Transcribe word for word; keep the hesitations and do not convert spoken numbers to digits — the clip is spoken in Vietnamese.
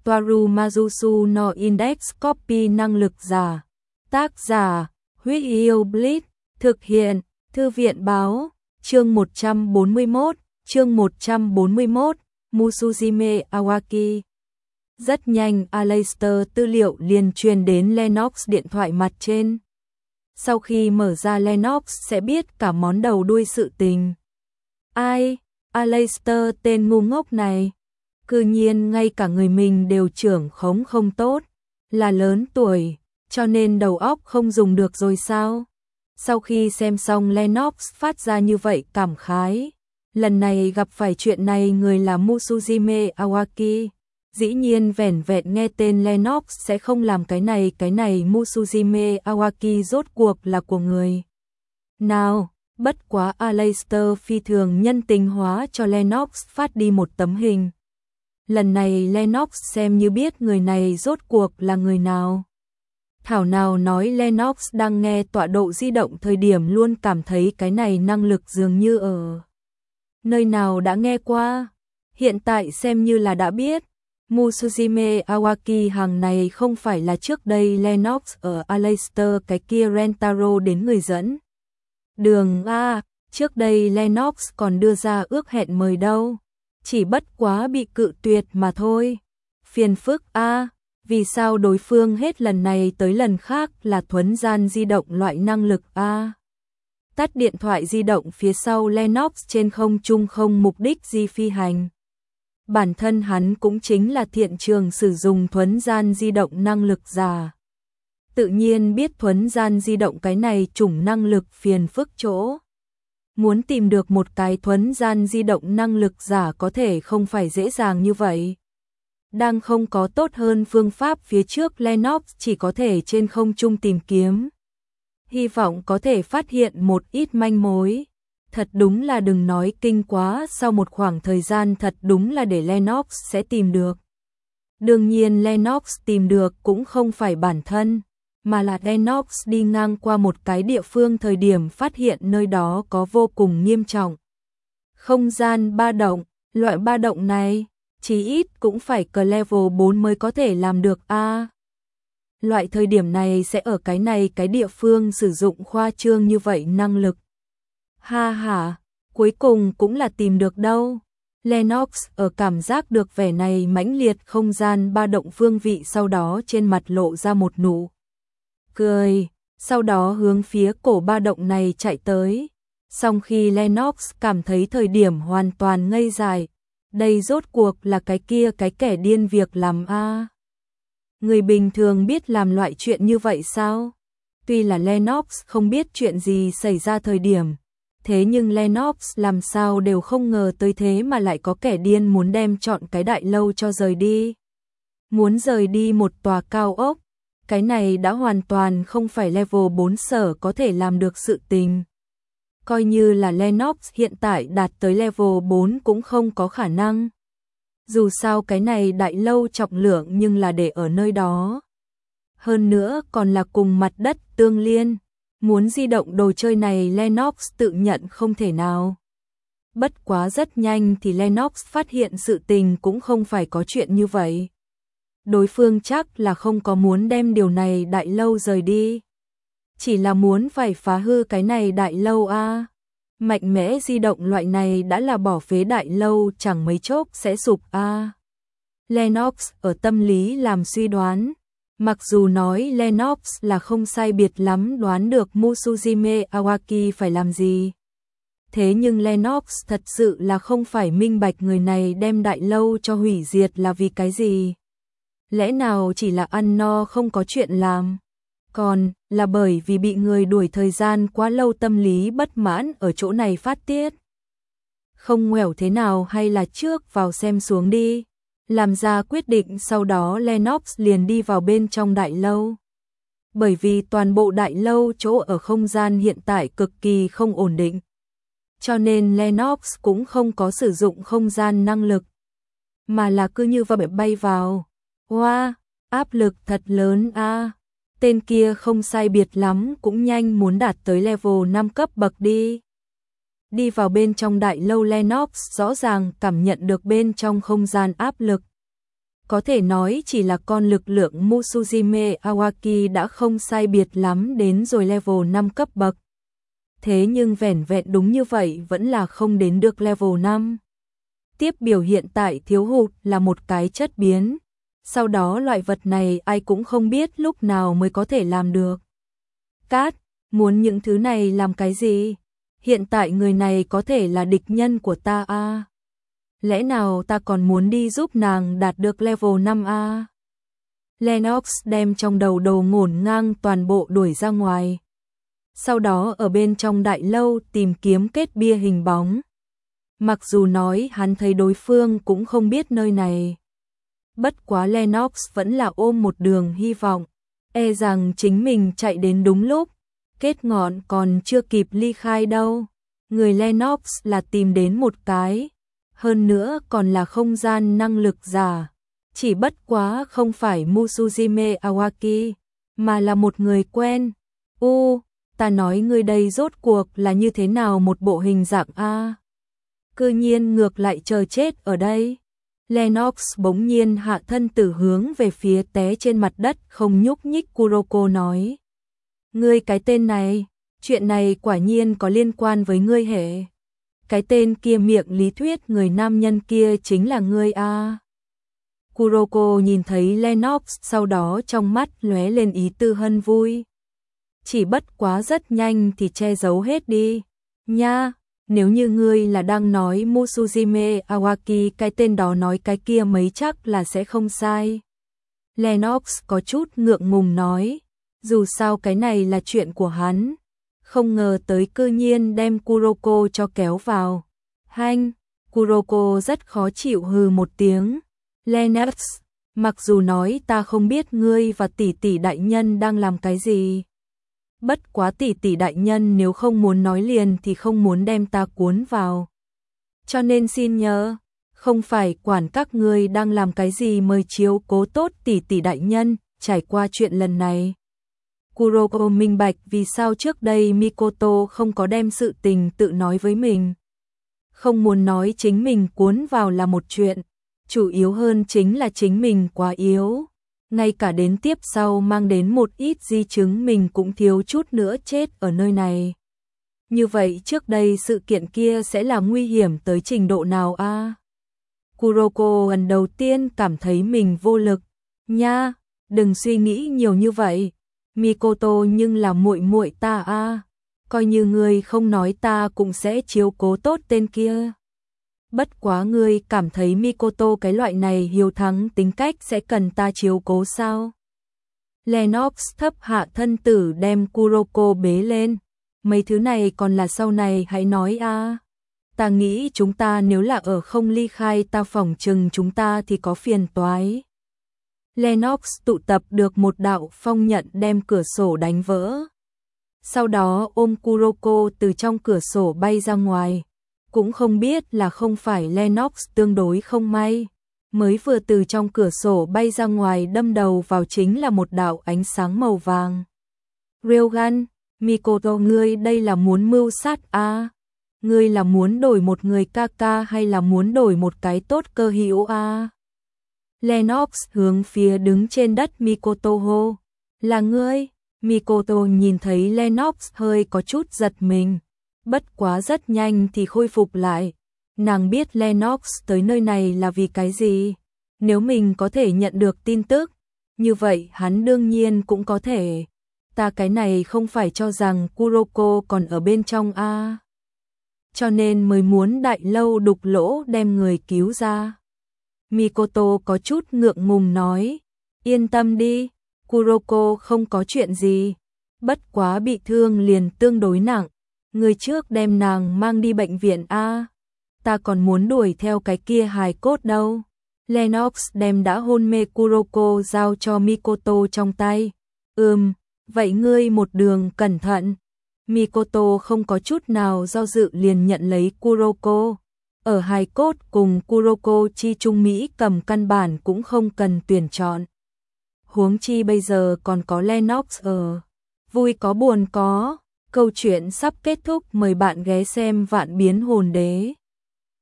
Toaru Majusu no Index Copy năng lực giả. Tác giả, Huyết Yêu Blitz, thực hiện, Thư viện báo, chương một trăm bốn mươi mốt, chương một trăm bốn mươi mốt, Musujime Awaki. Rất nhanh Aleister tư liệu liền truyền đến Lennox điện thoại mặt trên. Sau khi mở ra Lennox sẽ biết cả món đầu đuôi sự tình. Ai? Aleister tên ngu ngốc này. Cư nhiên ngay cả người mình đều trưởng khống không tốt. Là lớn tuổi, cho nên đầu óc không dùng được rồi sao? Sau khi xem xong Lennox phát ra như vậy cảm khái. Lần này gặp phải chuyện này người là Musujime Awaki. Dĩ nhiên vẻn vẹn nghe tên Lennox sẽ không làm cái này cái này Musujime Awaki rốt cuộc là của người nào. Bất quá Aleister phi thường nhân tính hóa cho Lennox phát đi một tấm hình. Lần này Lennox xem như biết người này rốt cuộc là người nào. Thảo nào nói Lennox đang nghe tọa độ di động thời điểm luôn cảm thấy cái này năng lực dường như ở nơi nào đã nghe qua. Hiện tại xem như là đã biết. Musujime Awaki hàng này không phải là trước đây Lennox ở Aleister cái kia Rentaro đến người dẫn đường A, trước đây Lennox còn đưa ra ước hẹn mời đâu, chỉ bất quá bị cự tuyệt mà thôi. Phiền phức A, vì sao đối phương hết lần này tới lần khác là thuấn gian di động loại năng lực A. Tắt điện thoại di động phía sau Lennox trên không trung không mục đích gì phi hành. Bản thân hắn cũng chính là thiện trường sử dụng thuấn gian di động năng lực giả. Tự nhiên biết thuấn gian di động cái này chủng năng lực phiền phức chỗ. Muốn tìm được một cái thuấn gian di động năng lực giả có thể không phải dễ dàng như vậy. Đang không có tốt hơn phương pháp phía trước Lennox chỉ có thể trên không trung tìm kiếm. Hy vọng có thể phát hiện một ít manh mối. Thật đúng là đừng nói kinh quá, sau một khoảng thời gian thật đúng là để Lennox sẽ tìm được. Đương nhiên Lennox tìm được cũng không phải bản thân, mà là Lennox đi ngang qua một cái địa phương thời điểm phát hiện nơi đó có vô cùng nghiêm trọng không gian ba động. Loại ba động này, chí ít cũng phải cờ level bốn mới có thể làm được a. Loại thời điểm này sẽ ở cái này cái địa phương sử dụng khoa trương như vậy năng lực. Ha ha, cuối cùng cũng là tìm được đâu. Lennox ở cảm giác được vẻ này mãnh liệt không gian ba động phương vị sau đó trên mặt lộ ra một nụ cười, sau đó hướng phía cổ ba động này chạy tới. Song khi Lennox cảm thấy thời điểm hoàn toàn ngây dại, đây rốt cuộc là cái kia cái kẻ điên việc làm a. Người bình thường biết làm loại chuyện như vậy sao? Tuy là Lennox không biết chuyện gì xảy ra thời điểm, thế nhưng Lennox làm sao đều không ngờ tới thế mà lại có kẻ điên muốn đem chọn cái đại lâu cho rời đi. Muốn rời đi một tòa cao ốc, cái này đã hoàn toàn không phải level bốn sở có thể làm được sự tình. Coi như là Lennox hiện tại đạt tới level bốn cũng không có khả năng. Dù sao cái này đại lâu trọng lượng nhưng là để ở nơi đó. Hơn nữa còn là cùng mặt đất tương liên. Muốn di động đồ chơi này Lennox tự nhận không thể nào. Bất quá rất nhanh thì Lennox phát hiện sự tình cũng không phải có chuyện như vậy. Đối phương chắc là không có muốn đem điều này đại lâu rời đi. Chỉ là muốn phải phá hư cái này đại lâu a. À. Mạnh mẽ di động loại này đã là bỏ phế đại lâu chẳng mấy chốc sẽ sụp a. À. Lennox ở tâm lý làm suy đoán. Mặc dù nói Lennox là không sai biệt lắm đoán được Musujime Awaki phải làm gì. Thế nhưng Lennox thật sự là không phải minh bạch người này đem đại lâu cho hủy diệt là vì cái gì. Lẽ nào chỉ là ăn no không có chuyện làm. Còn là bởi vì bị người đuổi thời gian quá lâu tâm lý bất mãn ở chỗ này phát tiết. Không ngoẻo thế nào hay là trước vào xem xuống đi. Làm ra quyết định sau đó Lennox liền đi vào bên trong đại lâu. Bởi vì toàn bộ đại lâu chỗ ở không gian hiện tại cực kỳ không ổn định. Cho nên Lennox cũng không có sử dụng không gian năng lực. Mà là cứ như vậy bay vào. Wow, áp lực thật lớn a. À. Tên kia không sai biệt lắm cũng nhanh muốn đạt tới level năm cấp bậc đi. Đi vào bên trong đại lâu Lennox rõ ràng cảm nhận được bên trong không gian áp lực. Có thể nói chỉ là con lực lượng Musujime Awaki đã không sai biệt lắm đến rồi level năm cấp bậc. Thế nhưng vẻn vẹn đúng như vậy vẫn là không đến được level năm. Tiếp biểu hiện tại thiếu hụt là một cái chất biến. Sau đó loại vật này ai cũng không biết lúc nào mới có thể làm được. Cát, muốn những thứ này làm cái gì? Hiện tại người này có thể là địch nhân của ta à? Lẽ nào ta còn muốn đi giúp nàng đạt được level năm à? Lennox đem trong đầu đầu ngổn ngang toàn bộ đuổi ra ngoài. Sau đó ở bên trong đại lâu tìm kiếm kết bia hình bóng. Mặc dù nói hắn thấy đối phương cũng không biết nơi này. Bất quá Lennox vẫn là ôm một đường hy vọng, e rằng chính mình chạy đến đúng lúc, kết ngọn còn chưa kịp ly khai đâu. Người Lennox là tìm đến một cái, hơn nữa còn là không gian năng lực giả, chỉ bất quá không phải Musujime Awaki, mà là một người quen. U, ta nói ngươi đây rốt cuộc là như thế nào một bộ hình dạng a? Cư nhiên ngược lại chờ chết ở đây. Lennox bỗng nhiên hạ thân tử hướng về phía té trên mặt đất không nhúc nhích Kuroko nói. Ngươi cái tên này, chuyện này quả nhiên có liên quan với ngươi hệ. Cái tên kia miệng lý thuyết người nam nhân kia chính là ngươi a. À. Kuroko nhìn thấy Lennox sau đó trong mắt lóe lên ý tư hân vui. Chỉ bất quá rất nhanh thì che giấu hết đi. Nha! Nếu như ngươi là đang nói Musujime Awaki cái tên đó nói cái kia mấy chắc là sẽ không sai. Lennox có chút ngượng ngùng nói, dù sao cái này là chuyện của hắn. Không ngờ tới cư nhiên đem Kuroko cho kéo vào. Hanh, Kuroko rất khó chịu hừ một tiếng. Lennox, mặc dù nói ta không biết ngươi và tỷ tỷ đại nhân đang làm cái gì. Bất quá tỷ tỷ đại nhân nếu không muốn nói liền thì không muốn đem ta cuốn vào. Cho nên xin nhớ, không phải quản các ngươi đang làm cái gì mời chiếu cố tốt tỷ tỷ đại nhân, trải qua chuyện lần này. Kuroko minh bạch vì sao trước đây Mikoto không có đem sự tình tự nói với mình. Không muốn nói chính mình cuốn vào là một chuyện, chủ yếu hơn chính là chính mình quá yếu. Ngay cả đến tiếp sau mang đến một ít di chứng mình cũng thiếu chút nữa chết ở nơi này. Như vậy trước đây sự kiện kia sẽ là nguy hiểm tới trình độ nào a? À? Kuroko lần đầu tiên cảm thấy mình vô lực. Nha, đừng suy nghĩ nhiều như vậy. Mikoto nhưng là muội muội ta a, à. Coi như ngươi không nói ta cũng sẽ chiếu cố tốt tên kia. Bất quá ngươi cảm thấy Mikoto cái loại này hiếu thắng tính cách sẽ cần ta chiếu cố sao? Lennox thấp hạ thân tử đem Kuroko bế lên. Mấy thứ này còn là sau này hãy nói a. À. Ta nghĩ chúng ta nếu là ở không ly khai ta phỏng chừng chúng ta thì có phiền toái. Lennox tụ tập được một đạo phong nhận đem cửa sổ đánh vỡ. Sau đó ôm Kuroko từ trong cửa sổ bay ra ngoài. Cũng không biết là không phải Lennox tương đối không may. Mới vừa từ trong cửa sổ bay ra ngoài đâm đầu vào chính là một đạo ánh sáng màu vàng. Ryogan, Mikoto ngươi đây là muốn mưu sát a? À? Ngươi là muốn đổi một người ca ca hay là muốn đổi một cái tốt cơ hữu a? À? Lennox hướng phía đứng trên đất Mikoto hô. Là ngươi? Mikoto nhìn thấy Lennox hơi có chút giật mình. Bất quá rất nhanh thì khôi phục lại. Nàng biết Lennox tới nơi này là vì cái gì. Nếu mình có thể nhận được tin tức, như vậy hắn đương nhiên cũng có thể. Ta cái này không phải cho rằng Kuroko còn ở bên trong a. À. Cho nên mới muốn đại lâu đục lỗ đem người cứu ra. Mikoto có chút ngượng ngùng nói. Yên tâm đi, Kuroko không có chuyện gì. Bất quá bị thương liền tương đối nặng. Người trước đem nàng mang đi bệnh viện a. À. Ta còn muốn đuổi theo cái kia hài cốt đâu. Lennox đem đã hôn mê Kuroko giao cho Mikoto trong tay. Ừm, vậy ngươi một đường cẩn thận. Mikoto không có chút nào do dự liền nhận lấy Kuroko. Ở hài cốt cùng Kuroko chi trung Mỹ cầm căn bản cũng không cần tuyển chọn. Huống chi bây giờ còn có Lennox ở. Vui có buồn có. Câu chuyện sắp kết thúc, mời bạn ghé xem Vạn Biến Hồn Đế.